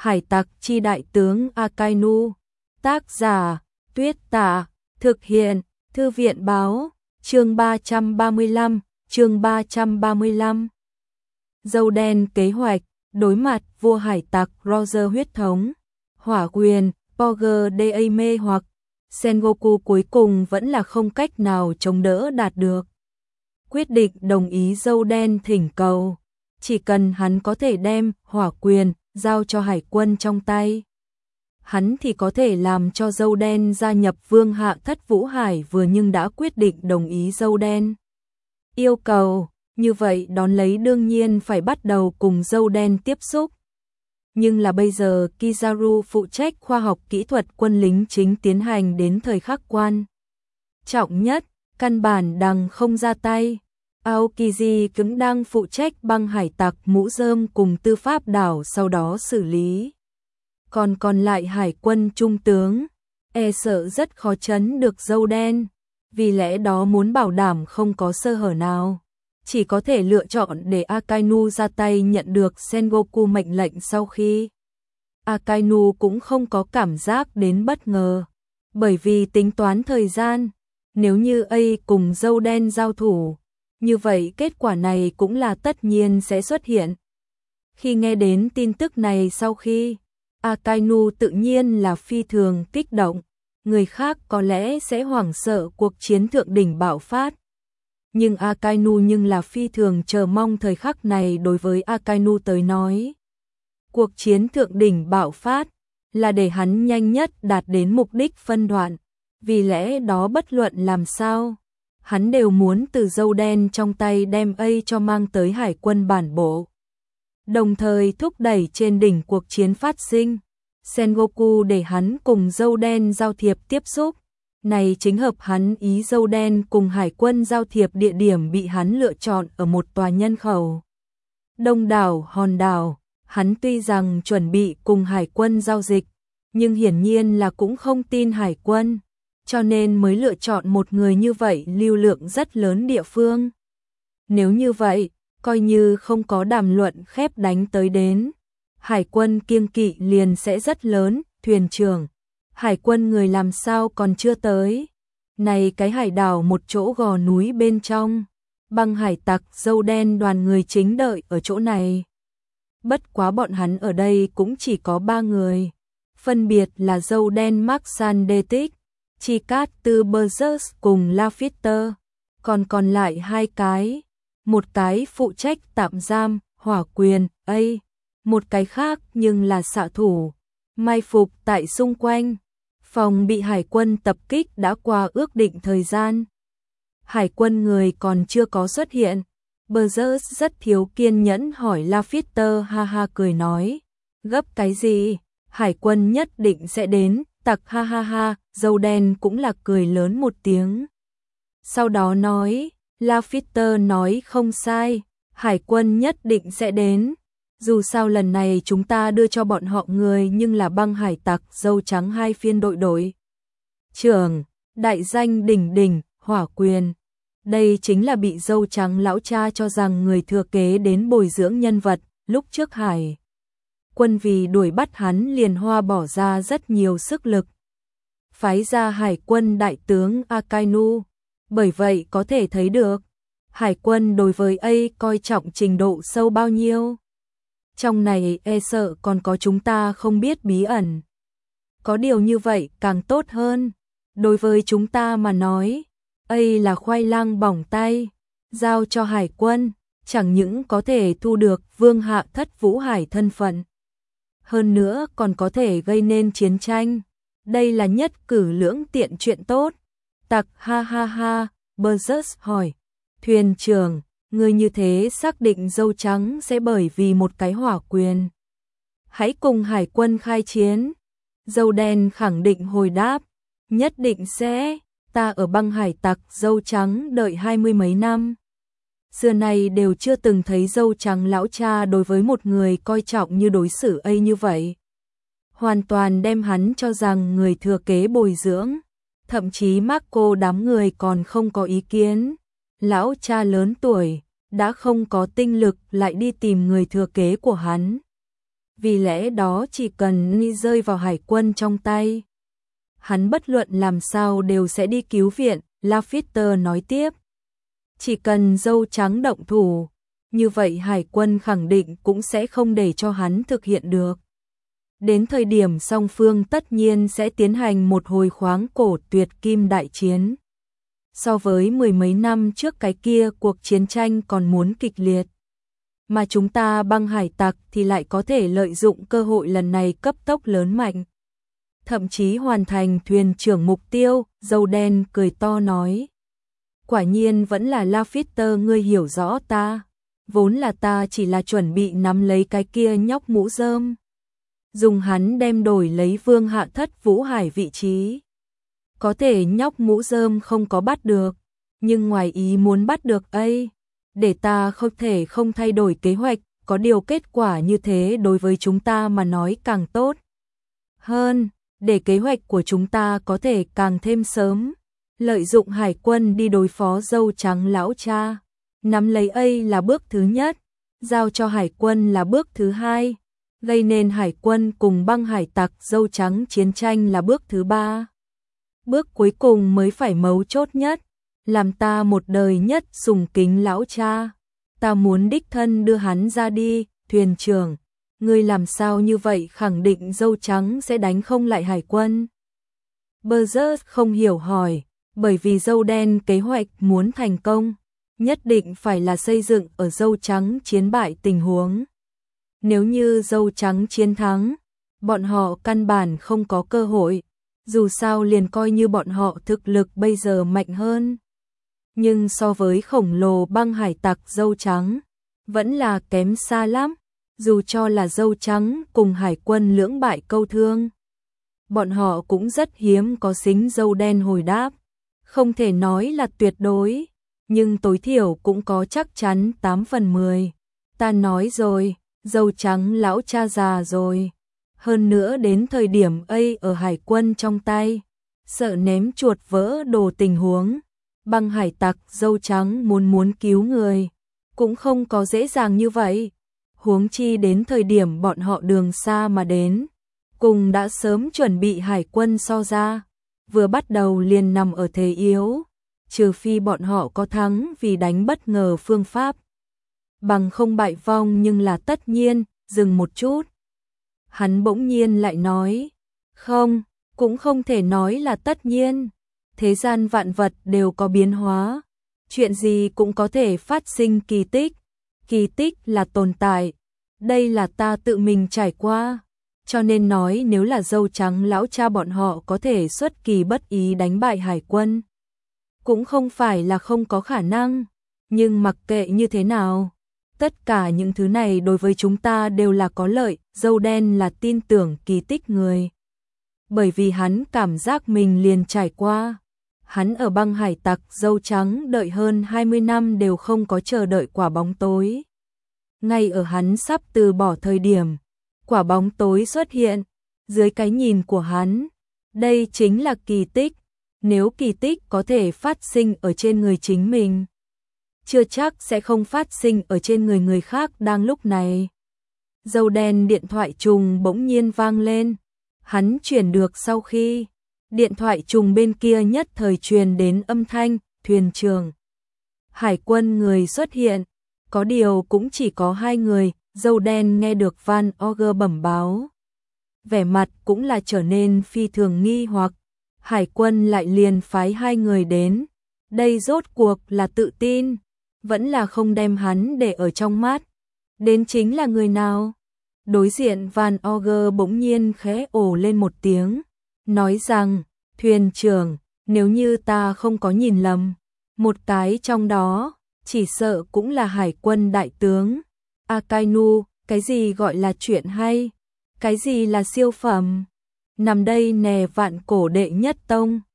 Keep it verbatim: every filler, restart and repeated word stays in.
Hải tặc chi đại tướng Akainu. Tác giả, Tuyết Tả. Thực hiện, Thư viện Báo. Chương ba trăm ba mươi lăm, chương ba trăm ba mươi lăm. Dâu đen kế hoạch, đối mặt vua hải tặc Roger huyết thống. Hỏa quyền, Power Day mê hoặc. Sengoku cuối cùng vẫn là không cách nào chống đỡ đạt được. Quyết định đồng ý dâu đen thỉnh cầu. Chỉ cần hắn có thể đem hỏa quyền giao cho hải quân trong tay, hắn thì có thể làm cho dâu đen gia nhập vương hạ thất vũ hải vừa nhưng đã quyết định đồng ý dâu đen yêu cầu, như vậy đón lấy đương nhiên phải bắt đầu cùng dâu đen tiếp xúc. Nhưng là bây giờ Kizaru phụ trách khoa học kỹ thuật quân lính chính tiến hành đến thời khắc quan trọng nhất, căn bản đằng không ra tay. Aokiji cứng đang phụ trách băng hải tặc mũ rơm cùng tư pháp đảo sau đó xử lý. Còn còn lại hải quân trung tướng, e sợ rất khó trấn được dâu đen, vì lẽ đó muốn bảo đảm không có sơ hở nào, chỉ có thể lựa chọn để Akainu ra tay nhận được Sengoku mệnh lệnh. Sau khi Akainu cũng không có cảm giác đến bất ngờ, bởi vì tính toán thời gian, nếu như A cùng dâu đen giao thủ, như vậy kết quả này cũng là tất nhiên sẽ xuất hiện. Khi nghe đến tin tức này sau khi, Akainu tự nhiên là phi thường kích động, người khác có lẽ sẽ hoảng sợ cuộc chiến thượng đỉnh bạo phát. Nhưng Akainu nhưng là phi thường chờ mong thời khắc này. Đối với Akainu tới nói, cuộc chiến thượng đỉnh bạo phát là để hắn nhanh nhất đạt đến mục đích phân đoạn, vì lẽ đó bất luận làm sao, hắn đều muốn từ dâu đen trong tay đem A cho mang tới hải quân bản bộ, đồng thời thúc đẩy trên đỉnh cuộc chiến phát sinh. Sengoku để hắn cùng dâu đen giao thiệp tiếp xúc, này chính hợp hắn ý. Dâu đen cùng hải quân giao thiệp địa điểm bị hắn lựa chọn ở một tòa nhân khẩu đông đảo hòn đảo. Hắn tuy rằng chuẩn bị cùng hải quân giao dịch, nhưng hiển nhiên là cũng không tin hải quân, cho nên mới lựa chọn một người như vậy lưu lượng rất lớn địa phương. Nếu như vậy, coi như không có đàm luận khép đánh tới đến, hải quân kiêng kỵ liền sẽ rất lớn. Thuyền trưởng, hải quân người làm sao còn chưa tới? Này cái hải đảo một chỗ gò núi bên trong, băng hải tặc dâu đen đoàn người chính đợi ở chỗ này. Bất quá bọn hắn ở đây cũng chỉ có ba người, phân biệt là dâu đen Maxan Detic, Chikat Tư Berzus cùng Lafitter, còn còn lại hai cái, một cái phụ trách tạm giam, hỏa quyền, A, một cái khác nhưng là xạ thủ, mai phục tại xung quanh, phòng bị hải quân tập kích đã qua ước định thời gian. Hải quân người còn chưa có xuất hiện. Berzus rất thiếu kiên nhẫn hỏi Lafitter. Ha ha cười nói, gấp cái gì, hải quân nhất định sẽ đến. Tặc ha ha ha. Dâu đen cũng là cười lớn một tiếng, sau đó nói, Lafitter nói không sai, hải quân nhất định sẽ đến. Dù sao lần này chúng ta đưa cho bọn họ người nhưng là băng hải tặc dâu trắng hai phiên đội đội trưởng, đại danh đỉnh đỉnh, hỏa quyền. Đây chính là bị dâu trắng lão cha cho rằng người thừa kế đến bồi dưỡng nhân vật. Lúc trước hải quân vì đuổi bắt hắn liền hoa bỏ ra rất nhiều sức lực, phái ra hải quân đại tướng Akainu. Bởi vậy có thể thấy được hải quân đối với A coi trọng trình độ sâu bao nhiêu. Trong này e sợ còn có chúng ta không biết bí ẩn. Có điều như vậy càng tốt hơn. Đối với chúng ta mà nói, A là khoai lang bỏng tay, giao cho hải quân, chẳng những có thể thu được vương hạ thất vũ hải thân phận, hơn nữa còn có thể gây nên chiến tranh. Đây là nhất cử lưỡng tiện chuyện tốt. Tặc ha ha ha. Berzus hỏi, thuyền trưởng, người như thế xác định dâu trắng sẽ bởi vì một cái hỏa quyền hãy cùng hải quân khai chiến? Dâu đen khẳng định hồi đáp, nhất định sẽ. Ta ở băng hải tặc dâu trắng đợi hai mươi mấy năm, xưa nay đều chưa từng thấy dâu trắng lão cha đối với một người coi trọng như đối xử A như vậy, hoàn toàn đem hắn cho rằng người thừa kế bồi dưỡng. Thậm chí Marco đám người còn không có ý kiến. Lão cha lớn tuổi, đã không có tinh lực lại đi tìm người thừa kế của hắn. vì lẽ đó chỉ cần Ni rơi vào hải quân trong tay, hắn bất luận làm sao đều sẽ đi cứu viện, Lafitte nói tiếp. Chỉ cần dâu trắng động thủ, như vậy hải quân khẳng định cũng sẽ không để cho hắn thực hiện được. Đến thời điểm song phương tất nhiên sẽ tiến hành một hồi khoáng cổ tuyệt kim đại chiến. So với mười mấy năm trước cái kia cuộc chiến tranh còn muốn kịch liệt. Mà chúng ta băng hải tặc thì lại có thể lợi dụng cơ hội lần này cấp tốc lớn mạnh. Thậm chí hoàn thành thuyền trưởng mục tiêu, dâu đen cười to nói. Quả nhiên vẫn là Lafitte, ngươi hiểu rõ ta. Vốn là ta chỉ là chuẩn bị nắm lấy cái kia nhóc mũ rơm. Dùng hắn đem đổi lấy Vương Hạ Thất Vũ Hải vị trí. Có thể nhóc mũ rơm không có bắt được, nhưng ngoài ý muốn bắt được ấy. Để ta không thể không thay đổi kế hoạch, có điều kết quả như thế đối với chúng ta mà nói càng tốt hơn, để kế hoạch của chúng ta có thể càng thêm sớm. Lợi dụng hải quân đi đối phó dâu trắng lão cha. Nắm lấy ấy là bước thứ nhất, giao cho hải quân là bước thứ hai, gây nên hải quân cùng băng hải tặc dâu trắng chiến tranh là bước thứ ba. Bước cuối cùng mới phải mấu chốt nhất, làm ta một đời nhất sùng kính lão cha. Ta muốn đích thân đưa hắn ra đi, thuyền trưởng. Ngươi làm sao như vậy, khẳng định dâu trắng sẽ đánh không lại hải quân. Burgess không hiểu hỏi, bởi vì dâu đen kế hoạch muốn thành công, nhất định phải là xây dựng ở dâu trắng chiến bại tình huống. Nếu như dâu trắng chiến thắng, bọn họ căn bản không có cơ hội, dù sao liền coi như bọn họ thực lực bây giờ mạnh hơn. Nhưng so với khổng lồ băng hải tặc dâu trắng, vẫn là kém xa lắm, dù cho là dâu trắng cùng hải quân lưỡng bại câu thương. Bọn họ cũng rất hiếm có xính dâu đen hồi đáp, không thể nói là tuyệt đối, nhưng tối thiểu cũng có chắc chắn tám phần mười. Ta nói rồi, dâu trắng lão cha già rồi. Hơn nữa đến thời điểm ấy ở hải quân trong tay, sợ ném chuột vỡ đồ tình huống. Băng hải tặc dâu trắng muốn muốn cứu người, cũng không có dễ dàng như vậy. Huống chi đến thời điểm bọn họ đường xa mà đến, cùng đã sớm chuẩn bị hải quân so ra, vừa bắt đầu liền nằm ở thế yếu, trừ phi bọn họ có thắng vì đánh bất ngờ phương pháp. Bằng không bại vong nhưng là tất nhiên, dừng một chút. Hắn bỗng nhiên lại nói, không, cũng không thể nói là tất nhiên. Thế gian vạn vật đều có biến hóa, chuyện gì cũng có thể phát sinh kỳ tích, kỳ tích là tồn tại, đây là ta tự mình trải qua, cho nên nói nếu là dâu trắng lão cha bọn họ có thể xuất kỳ bất ý đánh bại hải quân, cũng không phải là không có khả năng, nhưng mặc kệ như thế nào, tất cả những thứ này đối với chúng ta đều là có lợi, dâu đen là tin tưởng kỳ tích người. Bởi vì hắn cảm giác mình liền trải qua. Hắn ở băng hải tặc dâu trắng đợi hơn hai mươi năm đều không có chờ đợi quả bóng tối. Ngay ở hắn sắp từ bỏ thời điểm, quả bóng tối xuất hiện, dưới cái nhìn của hắn, đây chính là kỳ tích, nếu kỳ tích có thể phát sinh ở trên người chính mình, chưa chắc sẽ không phát sinh ở trên người người khác đang lúc này. Dâu đen điện thoại trùng bỗng nhiên vang lên, hắn chuyển được sau khi điện thoại trùng bên kia nhất thời truyền đến âm thanh, thuyền trưởng. Hải quân người xuất hiện, có điều cũng chỉ có hai người, dâu đen nghe được Van Ogre bẩm báo. Vẻ mặt cũng là trở nên phi thường nghi hoặc, hải quân lại liền phái hai người đến. Đây rốt cuộc là tự tin, vẫn là không đem hắn để ở trong mắt. Đến chính là người nào? Đối diện Van Ogre bỗng nhiên khẽ ồ lên một tiếng, nói rằng, thuyền trưởng, nếu như ta không có nhìn lầm, một cái trong đó, chỉ sợ cũng là hải quân đại tướng. Akainu, cái gì gọi là chuyện hay? Cái gì là siêu phẩm? Nằm đây nè vạn cổ đệ nhất tông.